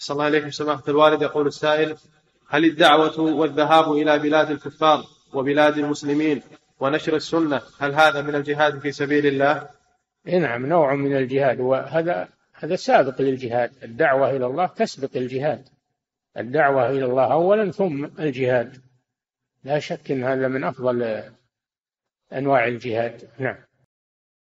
صلى الله عليكم سماحة الوالد. يقول السائل: هل الدعوة والذهاب إلى بلاد الكفار وبلاد المسلمين ونشر السنة هل هذا من الجهاد في سبيل الله؟ نعم، نوع من الجهاد، وهذا سابق للجهاد. الدعوة إلى الله تسبق الجهاد، الدعوة إلى الله أولا ثم الجهاد، لا شك أن هذا من أفضل أنواع الجهاد. نعم.